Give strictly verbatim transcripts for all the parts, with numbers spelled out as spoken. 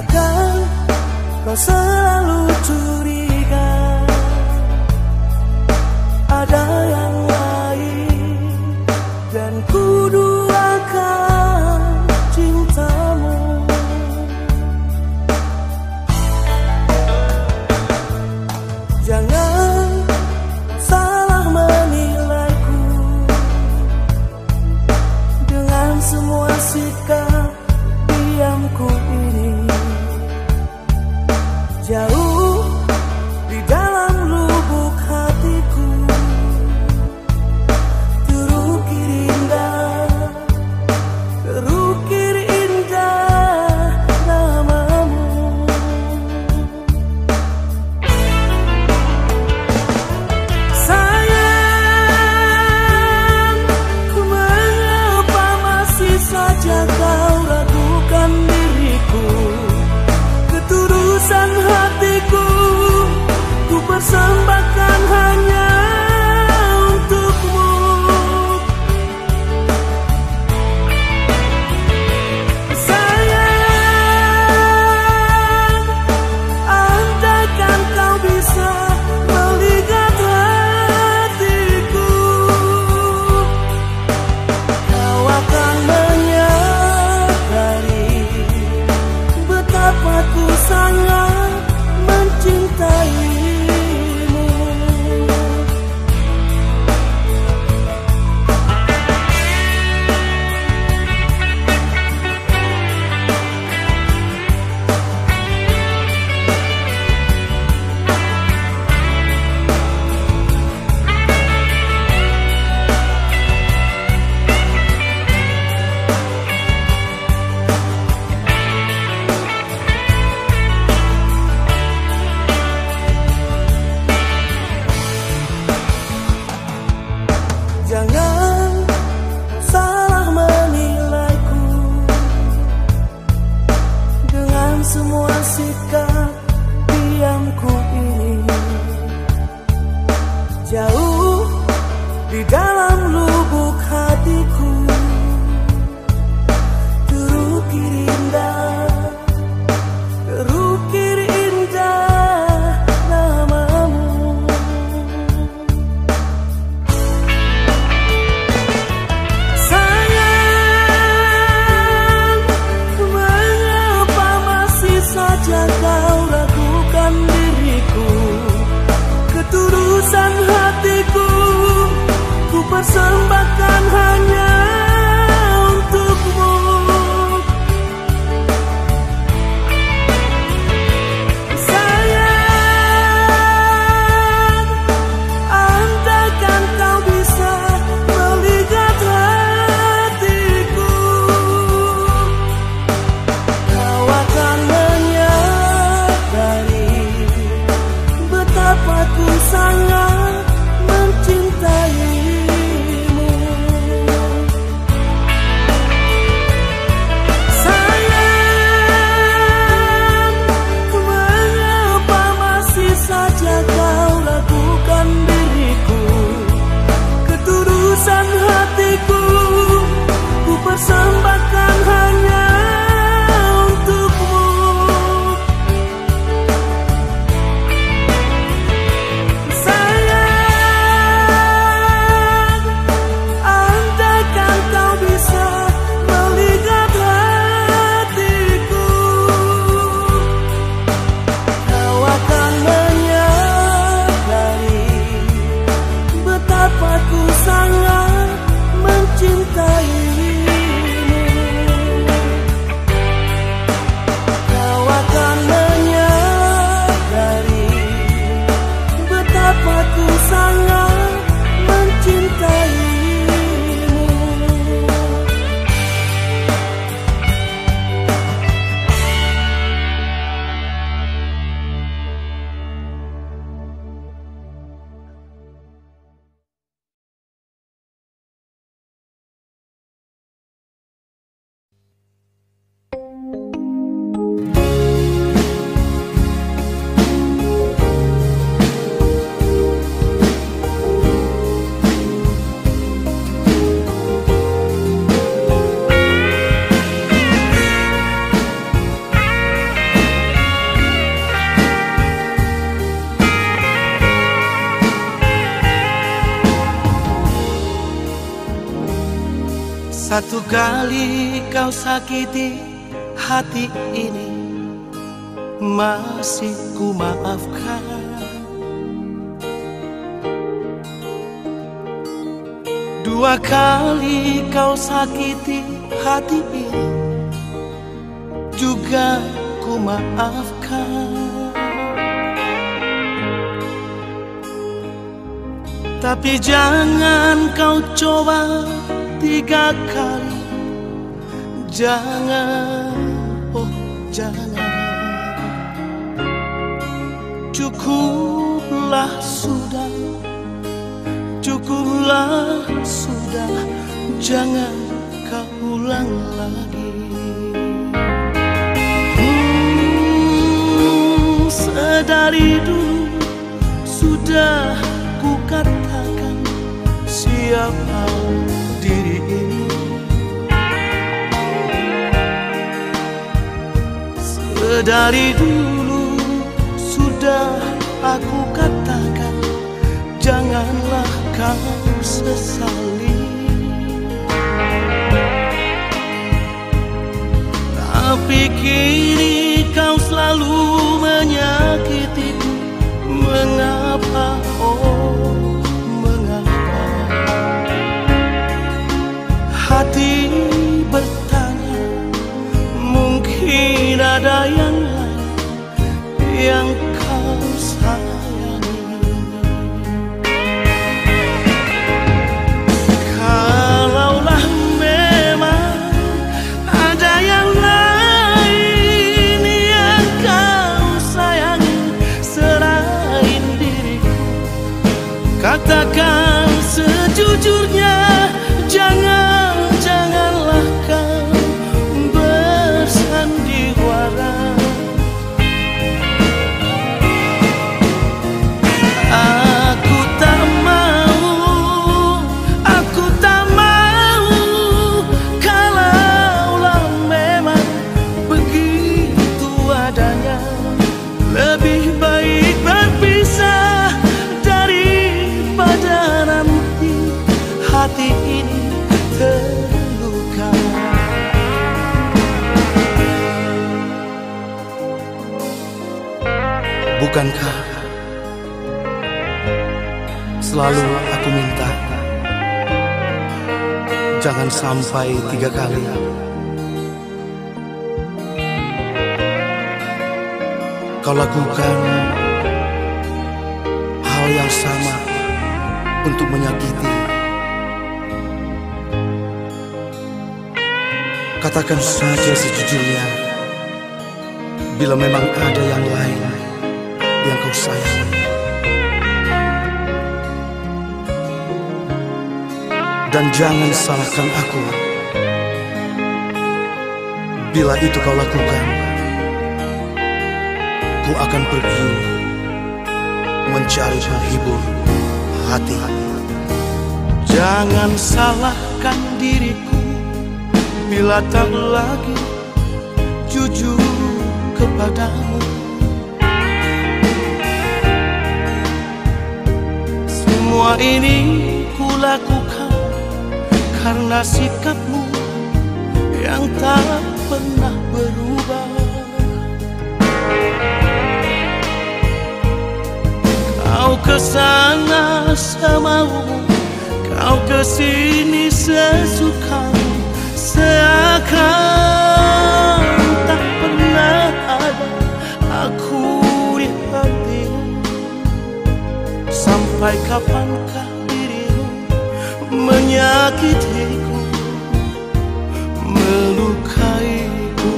Takkan kau selalu curiga ada yang lain, dan ku duakan cintamu. Jangan salah menilaiku dengan semua sikap diamku ini. Jauh di dalam lubuk hatiku terukir indah, terukir indah namamu. Sayang, mengapa masih saja kau ragukan diriku? Ketulusan hatiku ku persembahkan hanya untukmu. Sayang, andaikan kau bisa melihat hatiku, kau akan menyadari betapa ku sangat mencintaimu. Jangan salah menilaiku dengan semua sikap diamku ini. Jauh di dalam lubuk hatiku terukir indah, terukir indah namamu. Sayang, mengapa masih saja kau ragukan diriku? Ketulusan hatiku ku persembahkan hanya untukmu. Sayang, andaikan kau bisa melihat hatiku, kau akan menyadari betapa ku sangat mencintaimu. Satu kali kau sakiti hati ini, masih ku maafkan. Dua kali kau sakiti hati ini, juga ku maafkan. Tapi jangan kau coba tiga kali. Jangan, oh jangan. Cukuplah sudah, cukuplah sudah. Jangan kau ulang lagi. hmm, Sedari dulu sudah ku katakan siapa diri ini. Sedari dulu sudah aku katakan, janganlah kau sesali. Tapi kini kau selalu menyakitiku. Mengapa, oh mengapa? Hati bertanya, mungkin ada yang lain yang kau sayangi. Kalaulah memang ada yang lain yang kau sayangi selain diriku, katakan sejujurnya. Jangan, janganlah kau bersandiwara. Aku tak mau, aku tak mau. Kalaulah memang begitu adanya, lebih baik berpisah daripada nanti hati ini terluka. Bukankah selalu aku minta jangan sampai tiga kali? Kau lakukan hal yang sama untuk menyakiti. Katakan saja sejujurnya, bila memang ada yang lain yang kau sayangi. Dan jangan salahkan aku bila itu kau lakukan. Ku akan pergi mencari penghibur hati. Jangan salahkan diriku bila tak lagi jujur kepadamu. Semua ini kulakukan karena sikapmu yang tak pernah berubah. Kau kesana semaumu, kau kesini sesukamu, seakan tak pernah ada aku di hatimu. Sampai kapankah dirimu menyakitiku, melukaiku?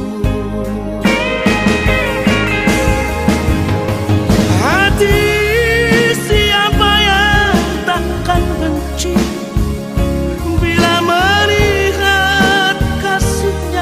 Hati siapa yang takkan benci bila melihat kasihnya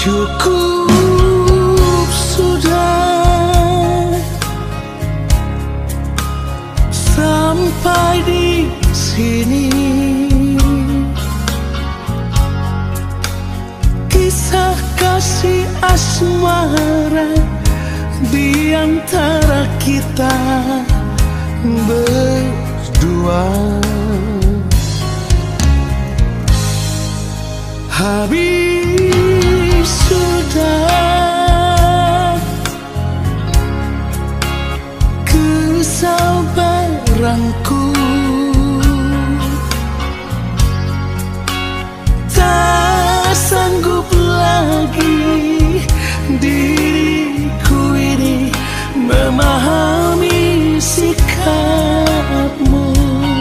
Cukup sudah sampai di sini. Kisah kasih asmara di antara kita berdua habis sudah. Kesabaranku tak sanggup lagi, diriku ini memahami sikapmu.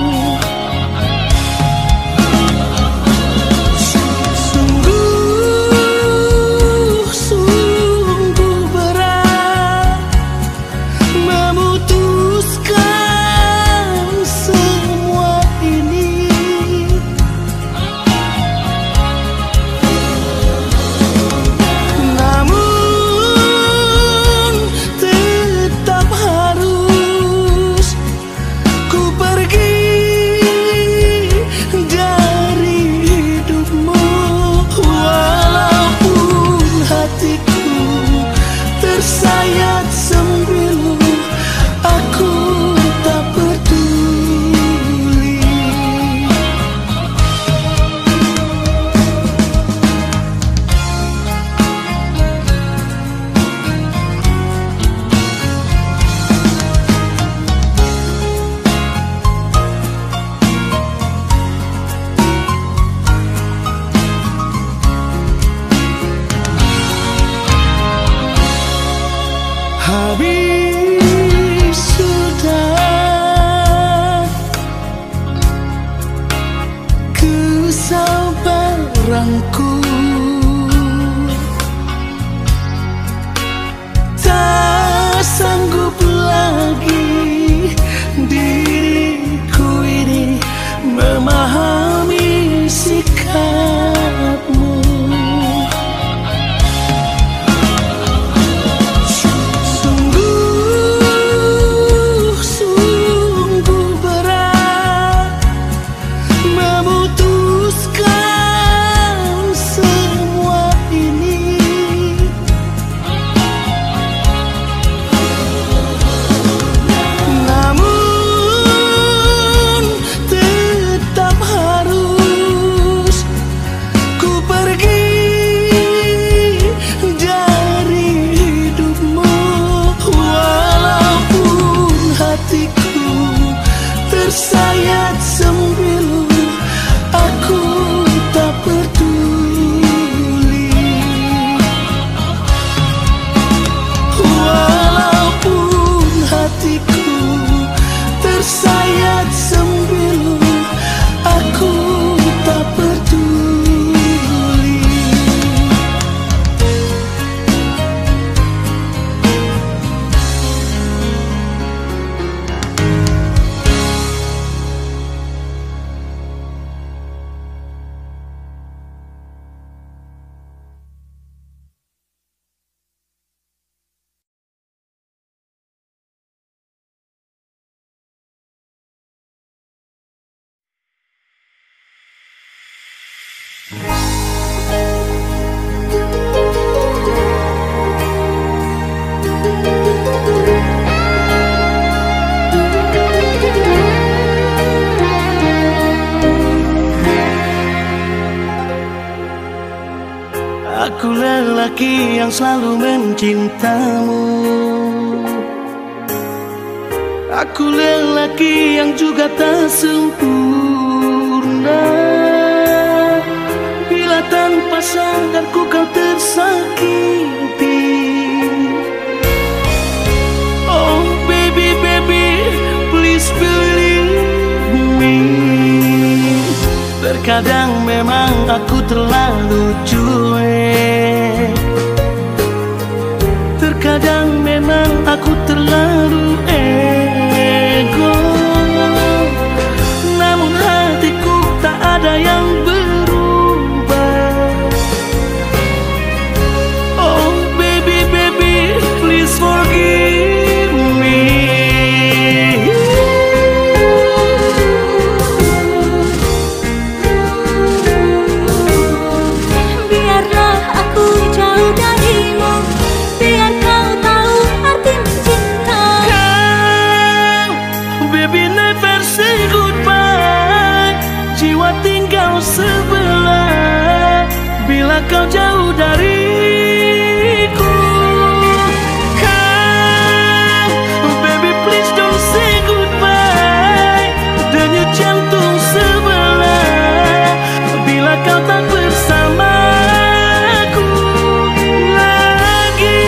Tersayat sembilu, aku tak peduli. Habis sudah kesabaranku, tak sanggup lagi, diriku ini memahami sikapmu. Tersayat sembilu, aku tak peduli. Walaupun hatiku tersayat sembilu, aku tak peduli. Aku lelaki yang selalu mencintamu. Aku lelaki yang juga tak sempurna. Bila tanpa sadarku kau tersakiti. Oh baby, baby, please believe me. Terkadang memang aku terlalu cuek. Terkadang memang aku terlalu ego. Namun hatiku tak ada yang berubah. bila kau jauh dariku. Come, baby please don't say goodbye. Denyut jantung sebelah bila kau tak bersamaku lagi.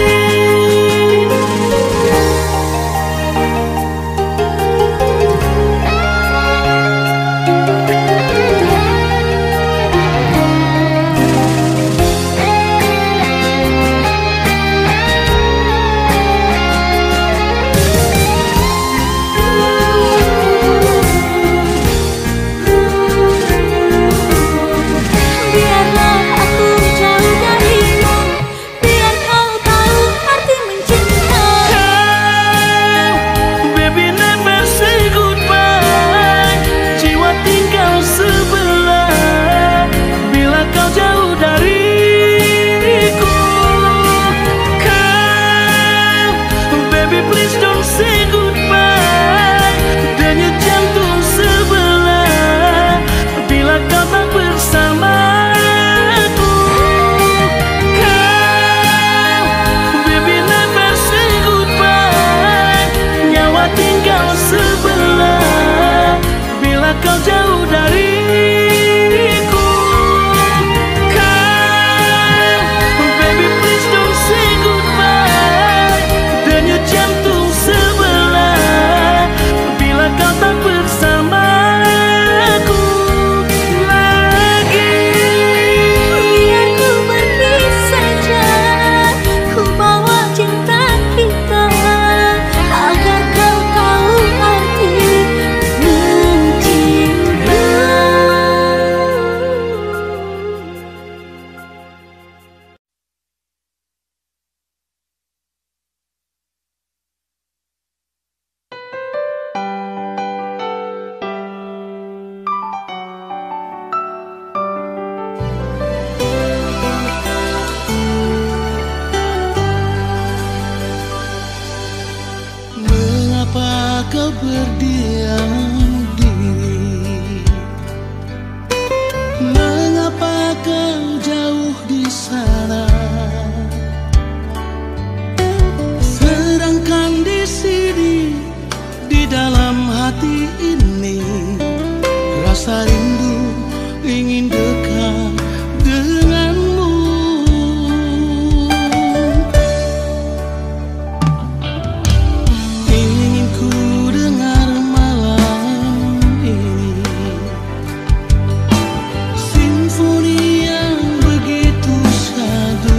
Kau jauh dariku. Come, baby please don't say goodbye. Denyut jantung sebelah bila kau tak bersamaku lagi. Biar ku pergi saja, ku bawa cinta kita agar kau tahu arti kau berdiam diri? Mengapa kau jauh di sana? Sedangkan di sini, di dalam hati ini, rasa rindu ingin dekat denganmu. Ingin ku dengar malam ini simfoni yang begitu syahdu.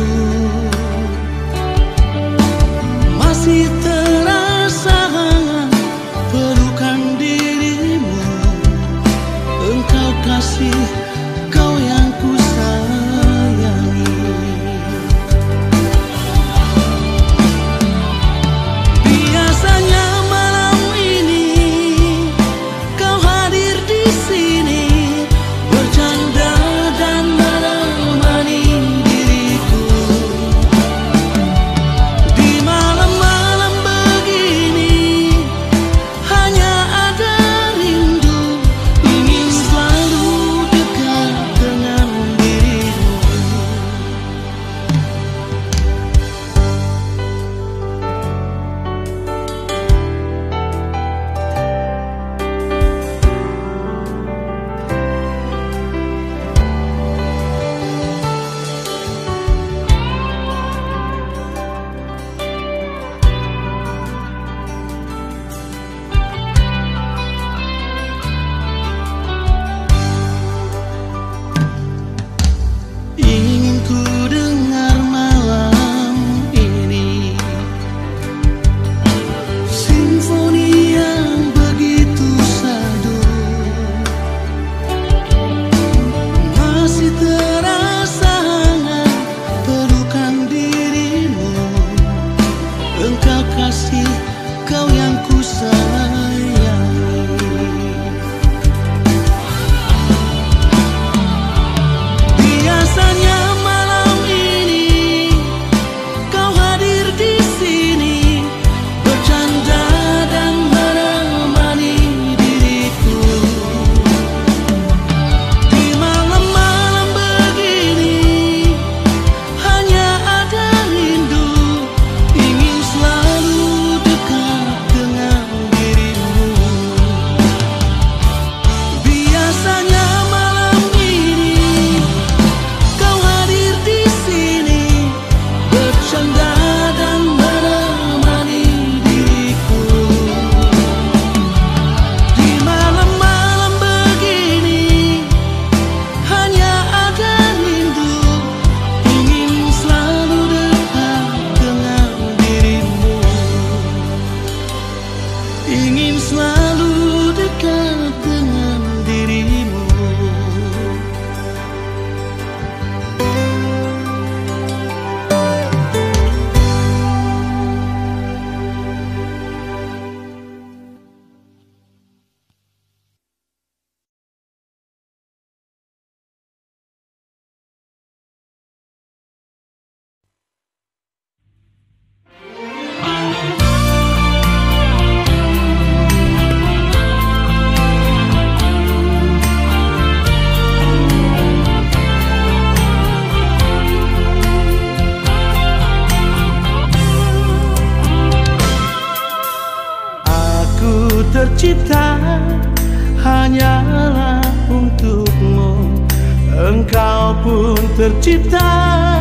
Engkau pun tercipta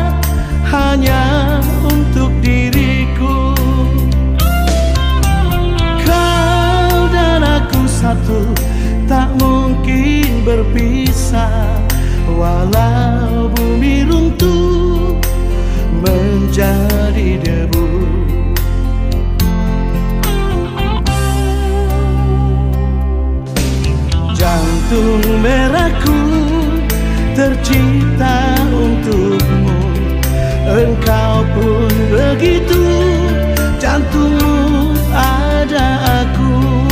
hanya untuk diriku. Kau dan aku satu, tak mungkin berpisah. Walau bumi runtuh menjadi debu, jantung merahku tercipta untukmu. Engkau pun begitu, jantungmu ada aku.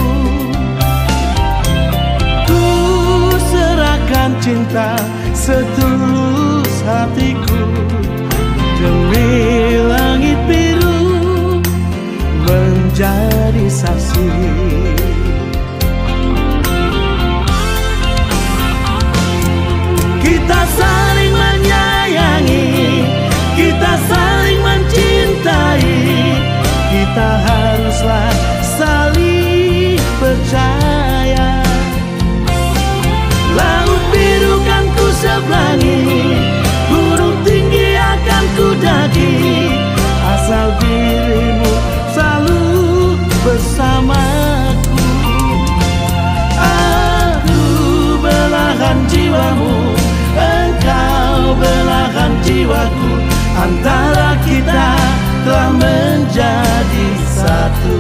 Ku serahkan cinta setulus hatiku demi langit biru menjadi saksi. Kita saling menyayangi, kita saling mencintai, kita haruslah saling percaya. Laut biru kan ku seberangi, gunung tinggi akan ku daki, asal dirimu selalu bersamaku. Aku belahan jiwamu, engkau belahan jiwaku, antara kita telah menjadi satu.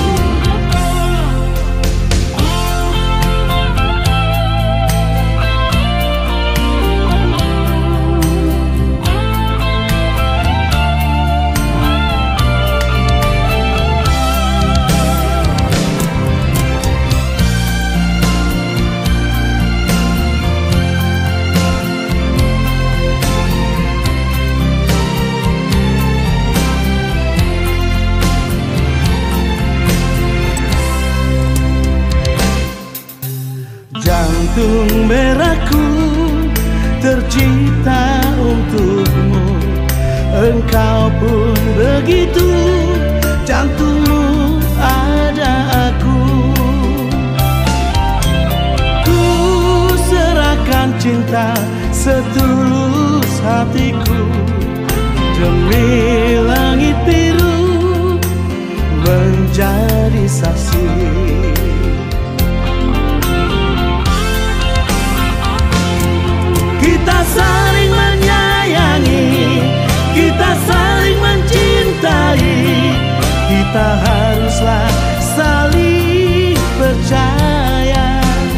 Jantung merahku tercipta untukmu. Engkau pun begitu, jantungmu ada aku. Ku serahkan cinta setulus hatiku demi langit biru menjadi saksi. Kita saling menyayangi, kita saling mencintai, kita haruslah saling percaya.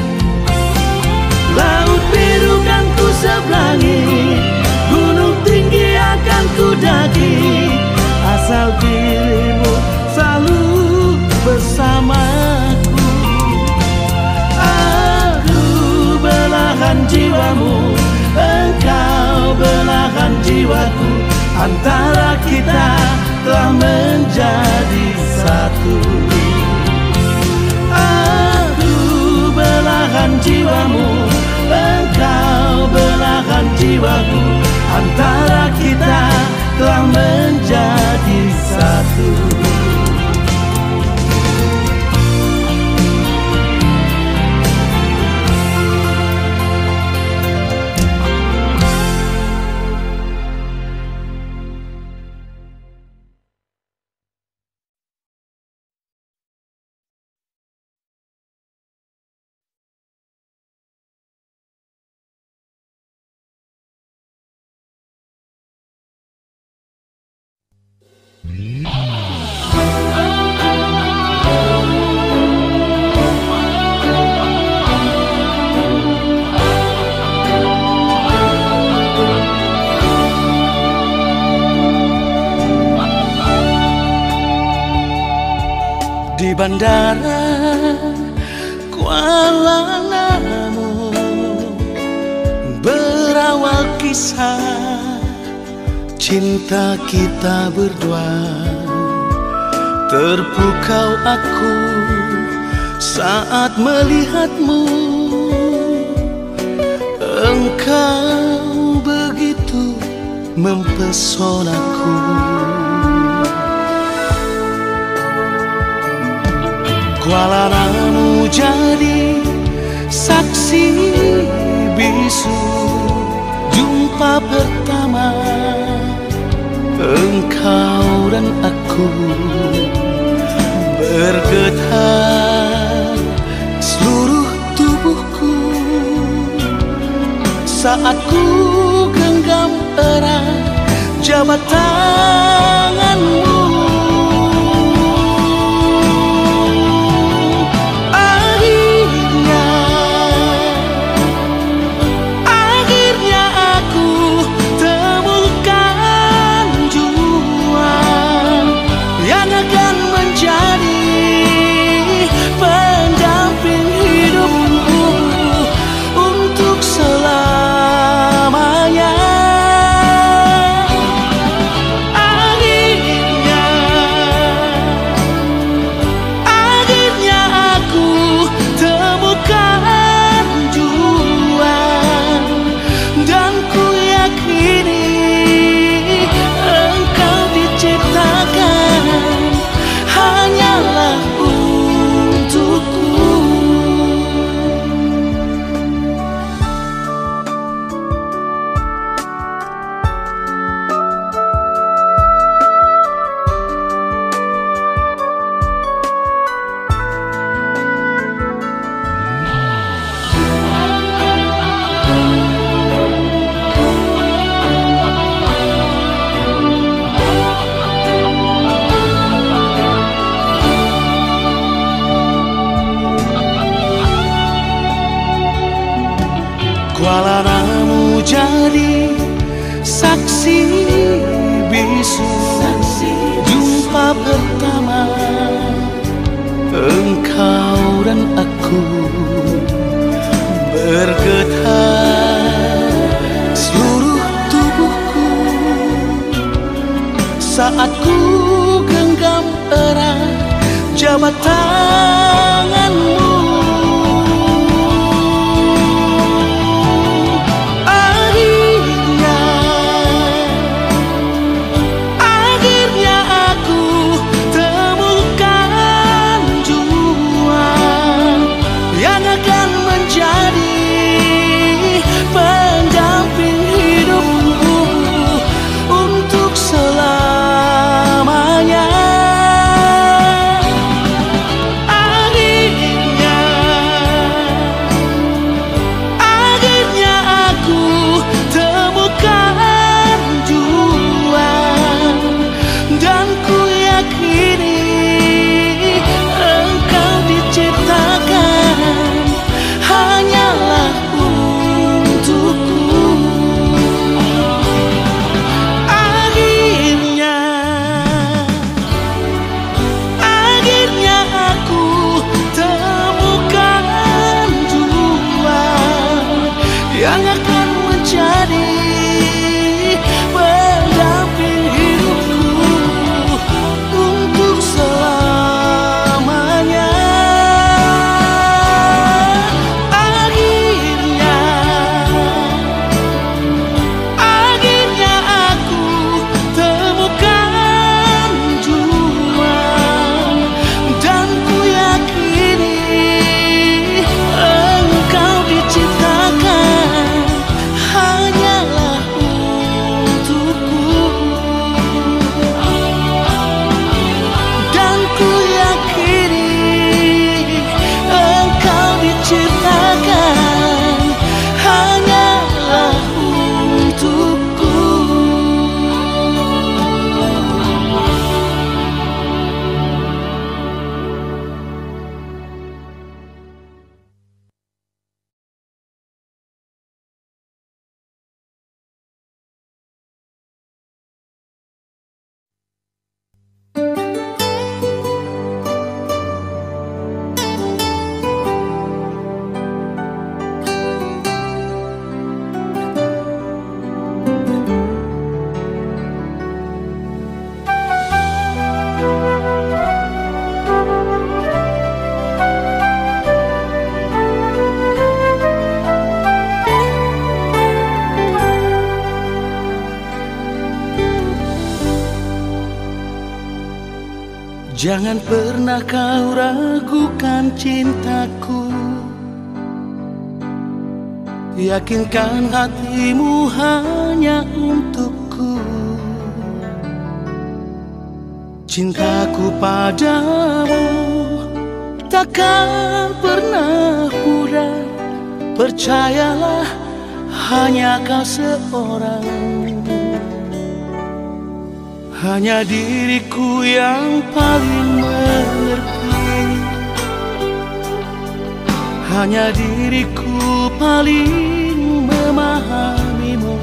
Laut biru kan ku seberangi, gunung tinggi akan ku daki, asal dirimu selalu bersamaku. Aku belahan jiwamu, engkau belahan jiwaku, antara kita telah menjadi satu. Aku belahan jiwamu, engkau belahan jiwaku, antara kita telah menjadi satu. Di bandara Kuala Namu berawal kisah cinta kita berdua. Terpukau aku saat melihatmu, engkau begitu mempesonaku. Kuala Namu jadi saksi bisu Jumpa pertama engkau dan aku, bergetar seluruh tubuhku saat ku genggam erat jabat tanganmu. Akhirnya, akhirnya aku temukan jua yang akan menjadi pendamping hidupku untuk selamanya. Kualanamu jadi saksi bisu, jumpa pertama engkau dan aku, bergetar seluruh tubuhku saat ku genggam erat jabat tanganmu. Jangan pernah kau ragukan cintaku, Yakinkan hatimu hanya untukku. Cintaku padamu takkan pernah pudar. Percayalah, hanya kau seorang. Hanya diriku yang paling mengerti. Hanya diriku paling memahamimu.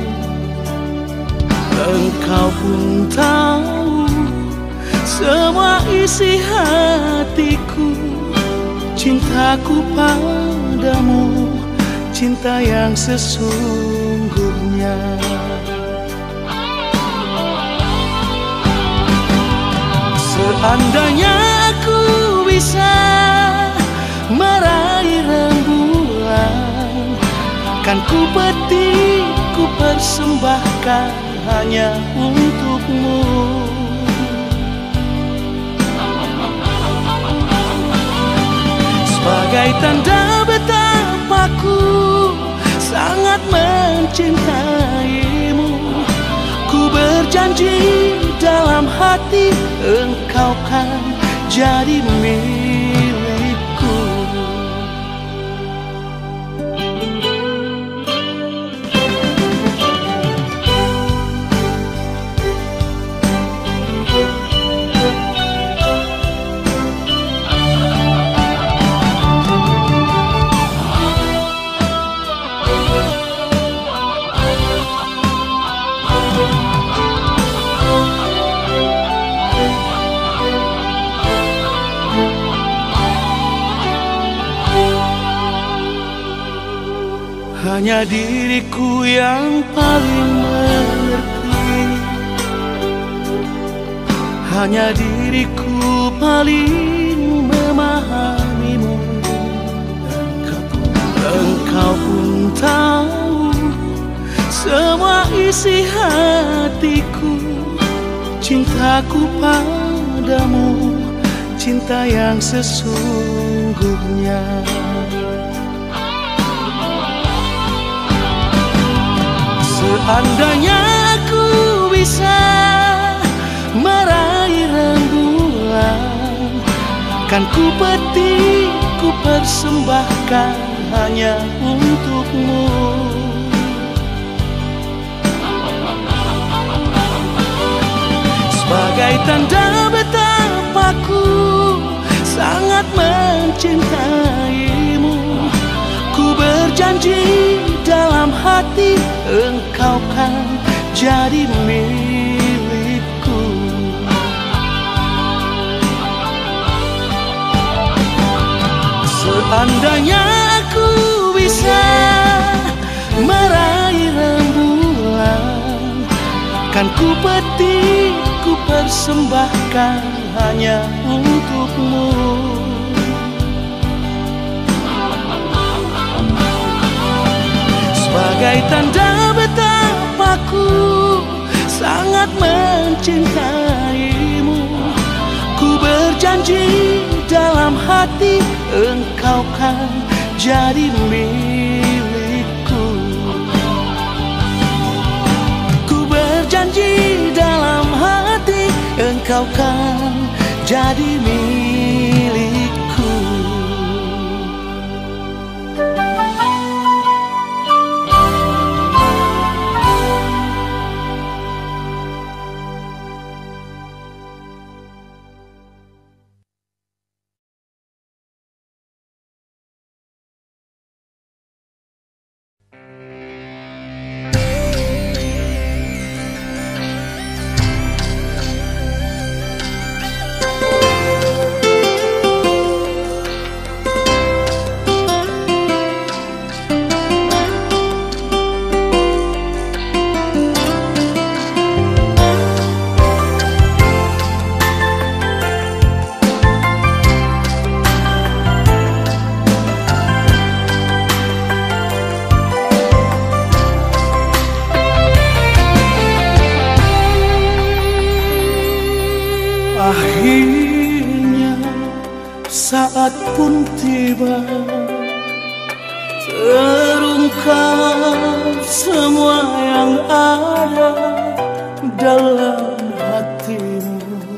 Engkau pun tahu semua isi hatiku. Cintaku padamu, cinta yang sesungguhnya. Seandainya aku bisa meraih rembulan, kan ku petik, ku persembahkan hanya untukmu. Sebagai tanda betapa ku sangat mencintaimu, ku berjanji dalam hati engkau kan jadi milikku. Hanya diriku yang paling mengerti. Hanya diriku paling memahamimu. Engkau pun tahu semua isi hatiku. Cintaku padamu, cinta yang sesungguhnya. Seandainya aku bisa meraih rembulan, kan ku petik, ku persembahkan hanya untukmu. Sebagai tanda betapa ku sangat mencintaimu, ku berjanji dalam hati engkau kan jadi milikku. Seandainya aku bisa meraih rembulan, kan ku petik, ku persembahkan hanya untukmu. Sebagai tanda betapa ku sangat mencintaimu, ku berjanji dalam hati engkau kan jadi milikku. Ku berjanji dalam hati engkau kan jadi milikku. Akhirnya saat pun tiba, terungkap ungkap semua yang ada dalam hatimu.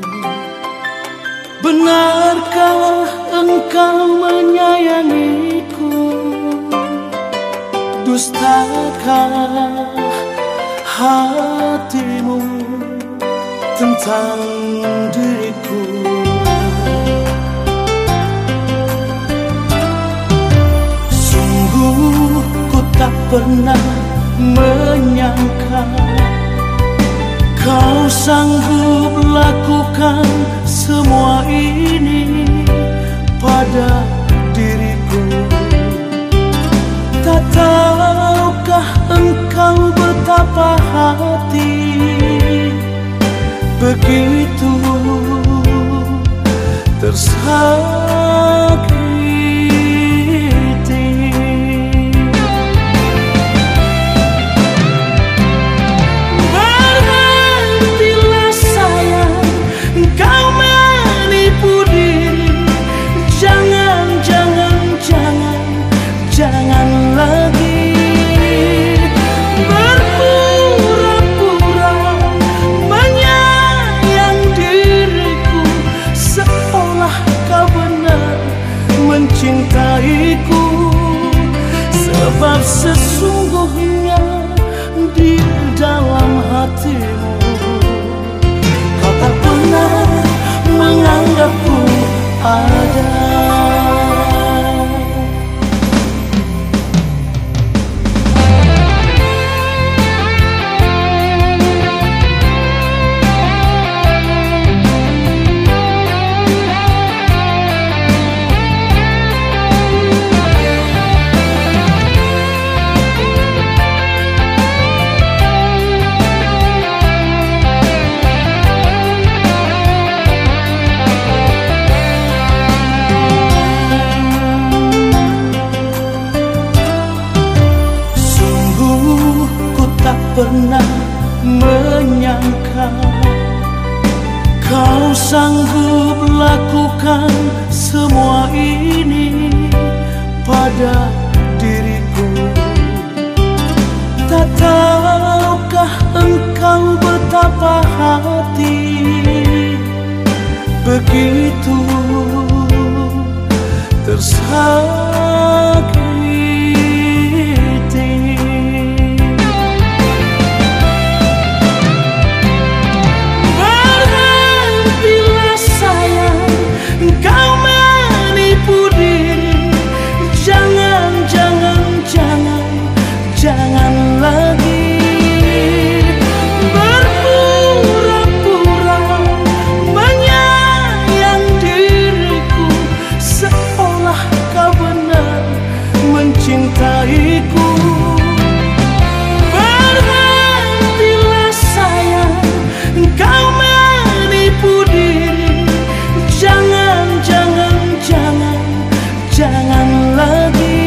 Benarkah engkau menyayangiku? Dustakah hatimu tentang diriku? Sungguh ku tak pernah menyangka kau sanggup lakukan semua ini pada diriku. Tak tahukah engkau betapa hati begitu tersakiti. Berhentilah sayang, kau menipu diri. Jangan, jangan, jangan, jangan lagi berpura-pura menyayang diriku, seolah kau benar mencintaiku. Sebab sesungguhnya di dalam hatimu kau tak pernah menganggapku ada. Pernah menyangka kau sanggup lakukan semua ini pada diriku. Tak tahukah engkau betapa hati begitu tersakiti. Kau menipu diri. Jangan, jangan, jangan, jangan lagi berpura-pura menyayang diriku, seolah kau benar mencintaiku. Berhentilah sayang, kau menipu diri. Jangan, jangan, jangan, jangan lagi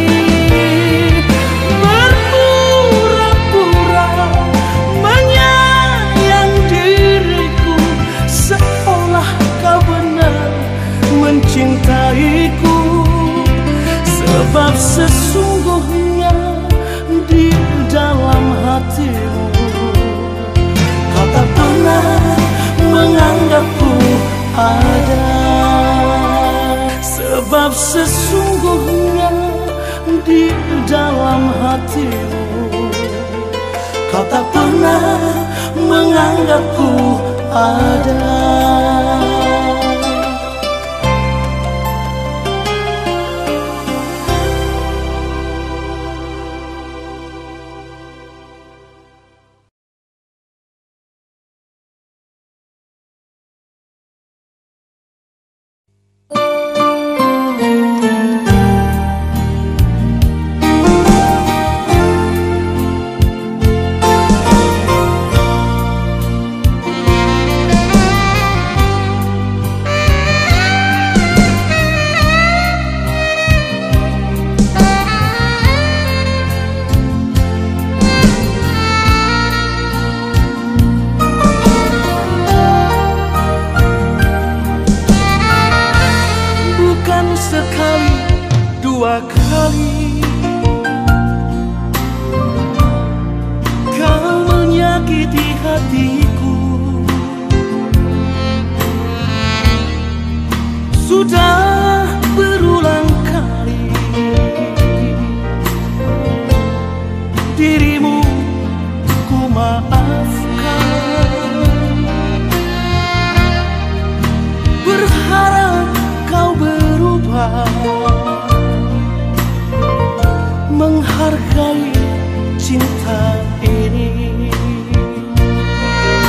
berpura-pura menyayang diriku, seolah kau benar mencintaiku. Sebab sesungguhnya di dalam hatimu kau tak pernah menganggapku ada. Sebab sesungguhnya di dalam hatimu kau tak pernah menganggapku ada. hatiku. Sudah berulang kali dirimu ku maafkan, berharap kau berubah, menghargai cinta ini.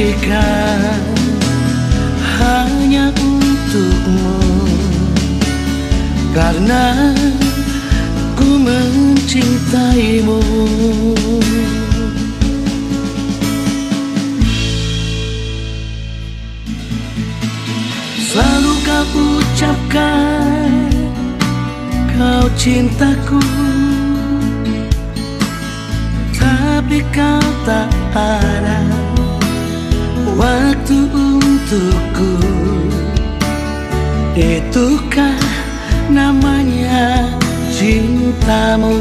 berikan hanya untukmu, karena ku mencintaimu. Selalu kau ucapkan kau cintaku, tapi kau tak ada waktu untukku. Itukah namanya cintamu?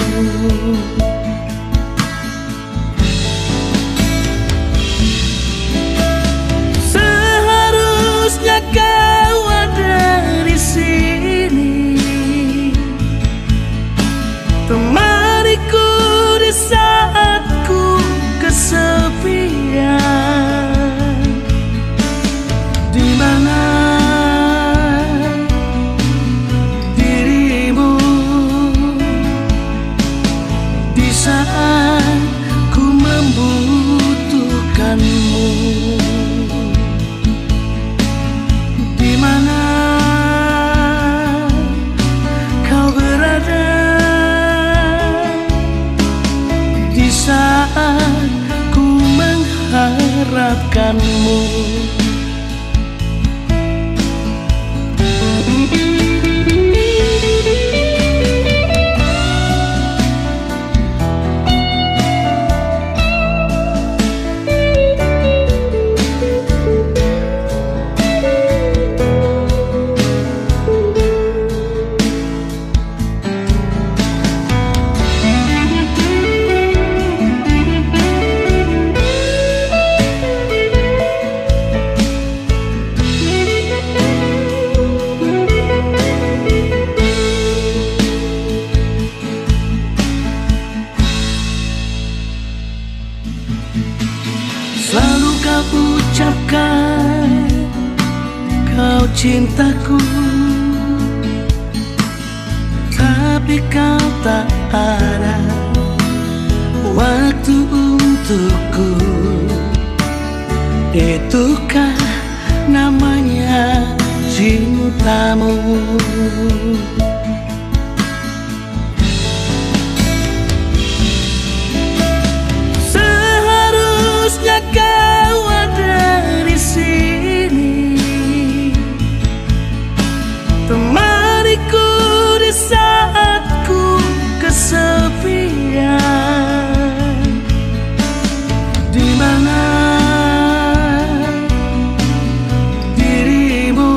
Seharusnya kau ada di sini, temaniku di saat ku kesepian. Di mana dirimu di saat ku membutuhkanmu? Di mana kau berada di saat ku mengharapkanmu? Selalu kau ucapkan kau cintaku, tapi kau tak ada waktu untukku. Itukah namanya cintamu? Kau ada di sini, temaniku di saat ku kesepian. Di mana dirimu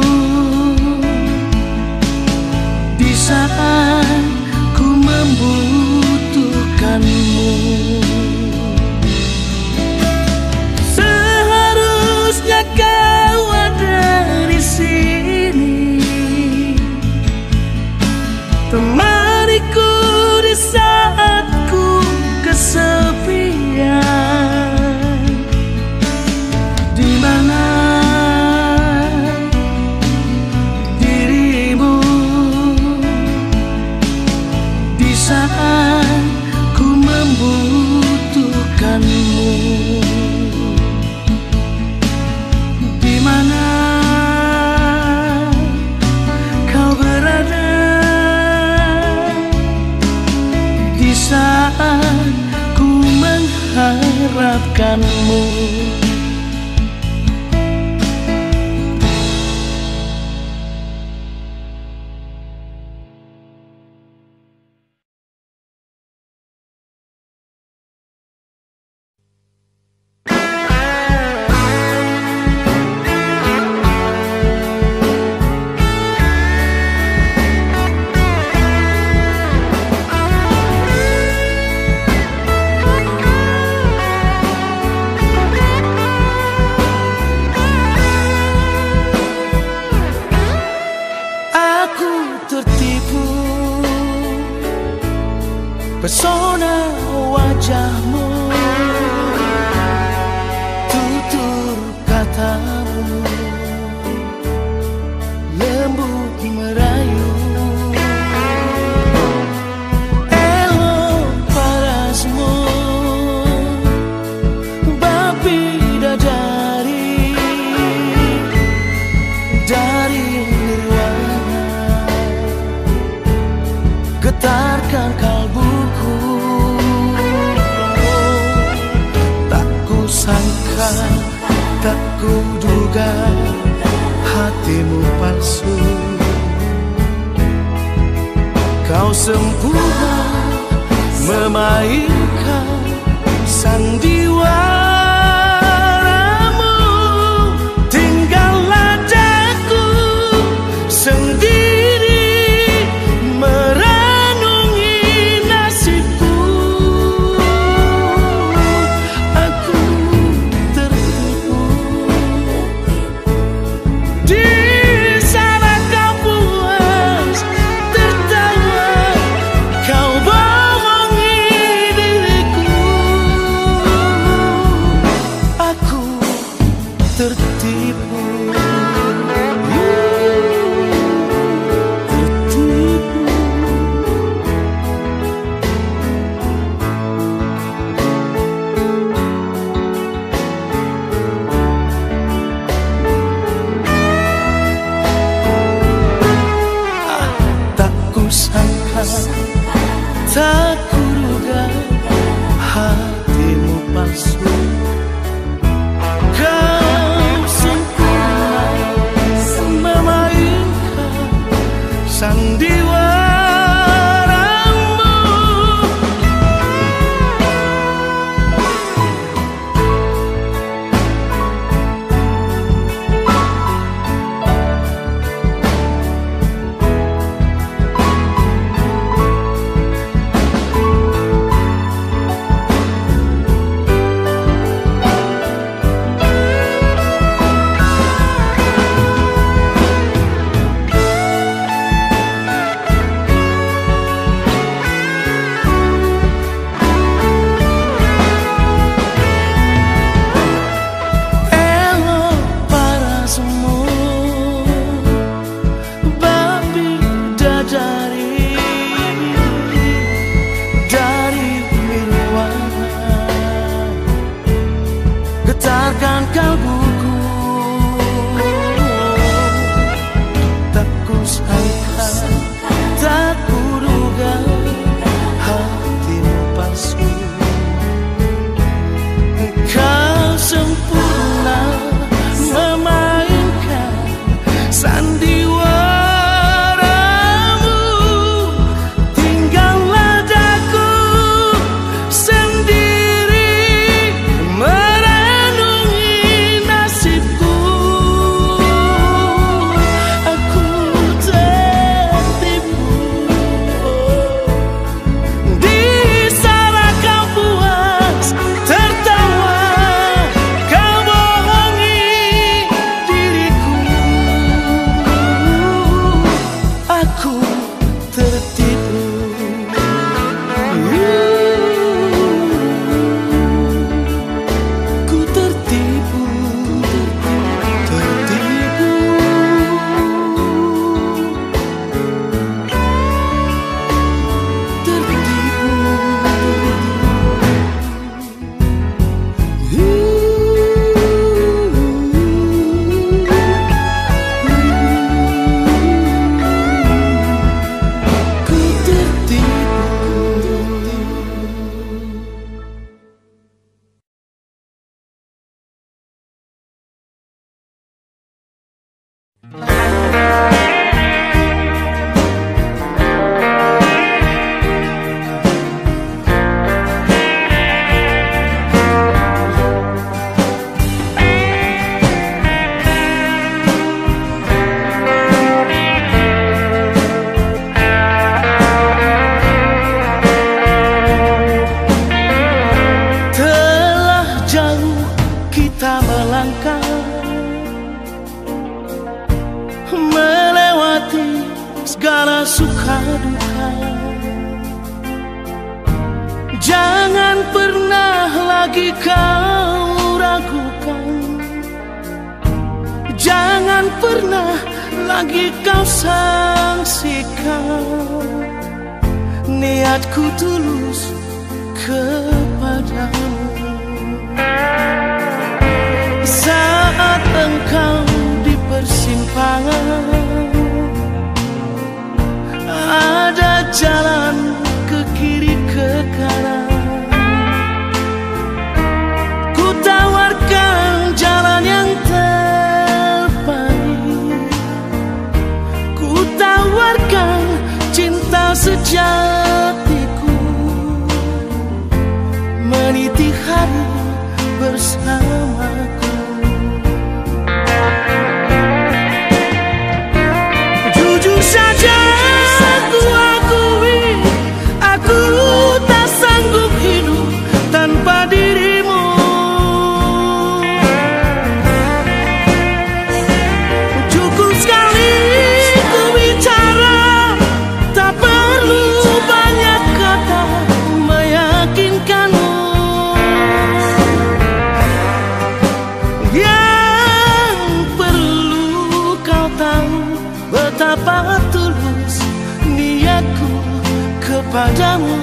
di saat ku membutuhkanmu? Kau ada di sini, temaniku di saat ku kesepian. Di mana dirimu di saat ku membutuhkanmu? Di mana kau berada di saat ku mengharapkanmu? sangka, tak kuduga hatimu palsu. Kau sempurna memainkan sandiwaramu, tinggallah aku sendiri merenungi nasibku. Aku tertipu di sana kau puas tertawa, kau bohongi diriku. Aku tertipu. Tak kuduga hatimu palsu. Kau sempurna memainkan sandiwaramu. Getarkan kalbuku, tak kusangka, tak kuduga hatimu palsu. Kau sempurna memainkan sandiwaramu, tinggallah aku sendiri merenungi nasibku. Aku tertipu di sana kau puas tertawa, kau bohongi diriku. Aku tertipu. Ku tertipu, tertipu. Telah jauh kita melangkah, melewati segala suka duka. Jangan pernah lagi kau ragukan, jangan pernah lagi kau sangsikan. Niatku tulus kepadamu. Saat engkau di persimpangan, ada jalan ke kiri ke kanan, ku tahu sejatiku, meniti hari bersamaku. Jujur saja aku akui, aku tak sanggup hidup tanpa dirimu. Cukup sekali ku bicara, tak perlu banyak kata meyakinkanmu. Yang perlu kau tahu, betapa tulus niatku kepadamu.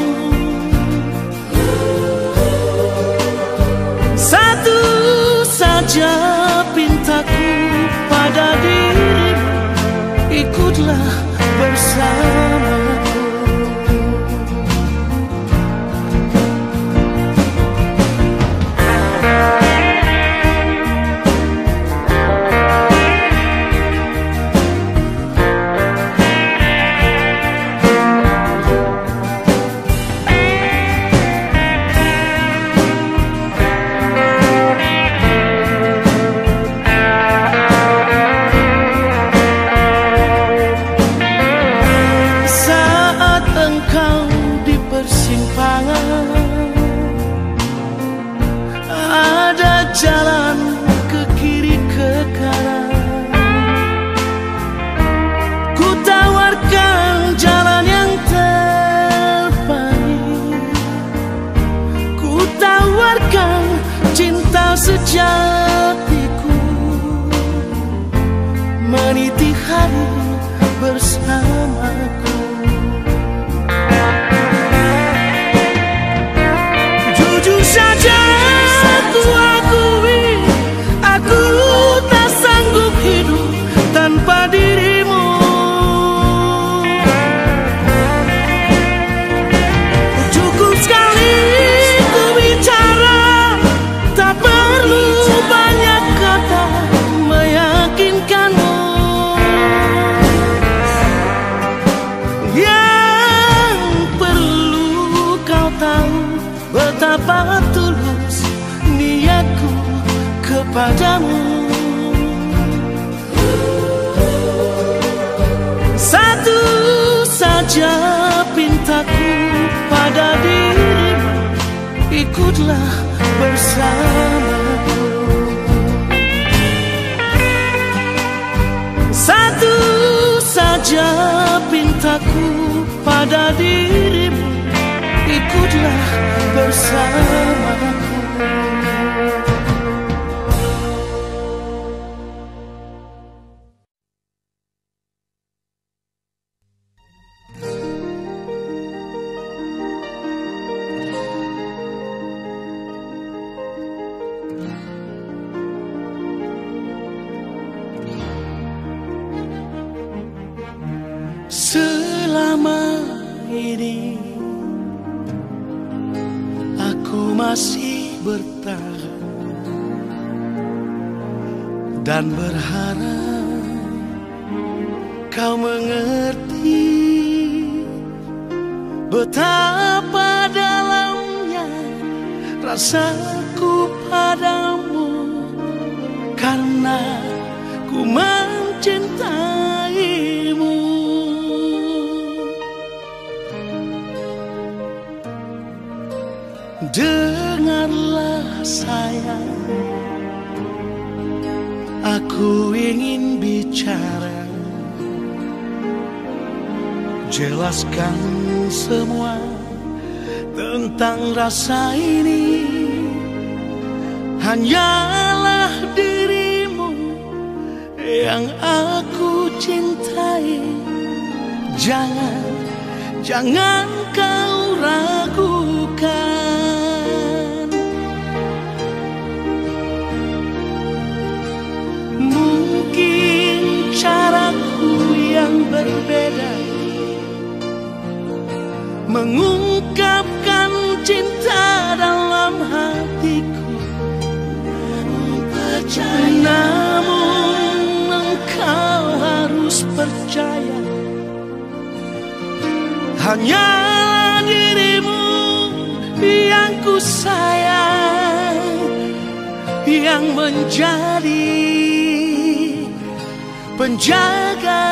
Satu saja pintaku pada dirimu, ikutlah bersamaku. Ada jalan ke kiri ke kanan, ku tawarkan jalan yang terbaik. Ku tawarkan cinta sejatiku, meniti hari bersamaku. Jujur saja aku akui, aku tak sanggup hidup tanpa dirimu. Cukup sekali ku bicara, tak perlu banyak kata meyakinkanmu. Yang perlu kau tahu, betapa tulus niatku kepadamu. Satu saja pintaku pada dirimu, ikutlah bersamaku. Satu saja pintaku pada dirimu, ikutlah bersamaku. Selama ini aku masih bertahan dan berharap kau mengerti betapa dalamnya rasaku padamu, karena ku mencintaimu. Dengarlah sayang, aku ingin bicara, jelaskan semua tentang rasa ini. Hanyalah dirimu yang aku cintai. Jangan, jangan kau ragukan. Mungkin caraku yang berbeda mengungkapkan cinta dalam hatiku. Namun engkau harus percaya, hanya dirimu yang ku sayang, yang menjadi penjaga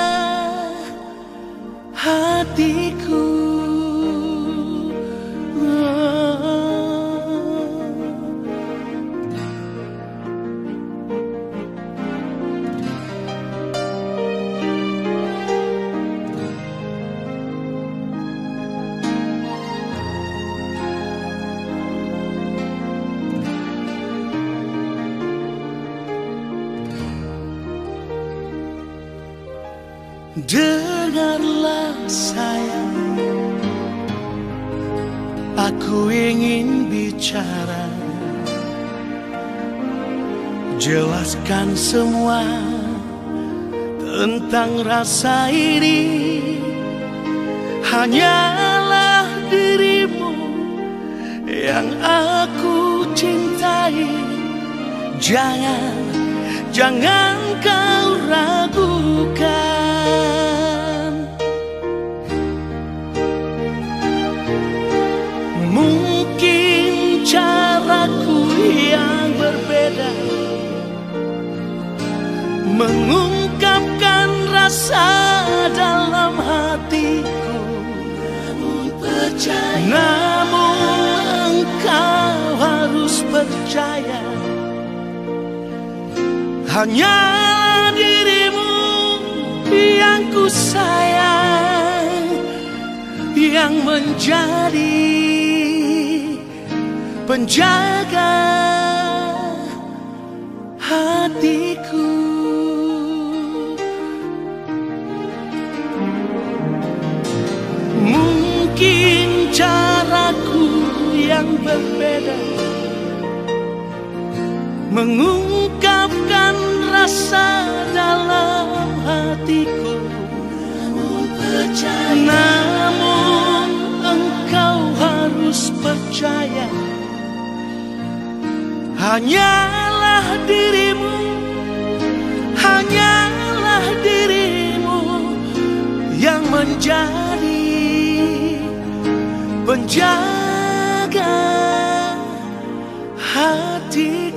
hatiku. Dengarlah sayang, aku ingin bicara, jelaskan semua tentang rasa ini. Hanyalah dirimu yang aku cintai. Jangan, jangan kau ragukan. Mungkin caraku yang berbeda mengungkapkan rasa dalam hatiku, namun percaya, namun engkau harus percaya. Hanya dirimu yang ku sayang, yang menjadi penjaga hatiku. Mungkin caraku yang berbeda mengungkapkan rasa dalam hatiku, namun percaya, namun engkau harus percaya. Hanyalah dirimu, hanyalah dirimu yang menjadi penjaga hati.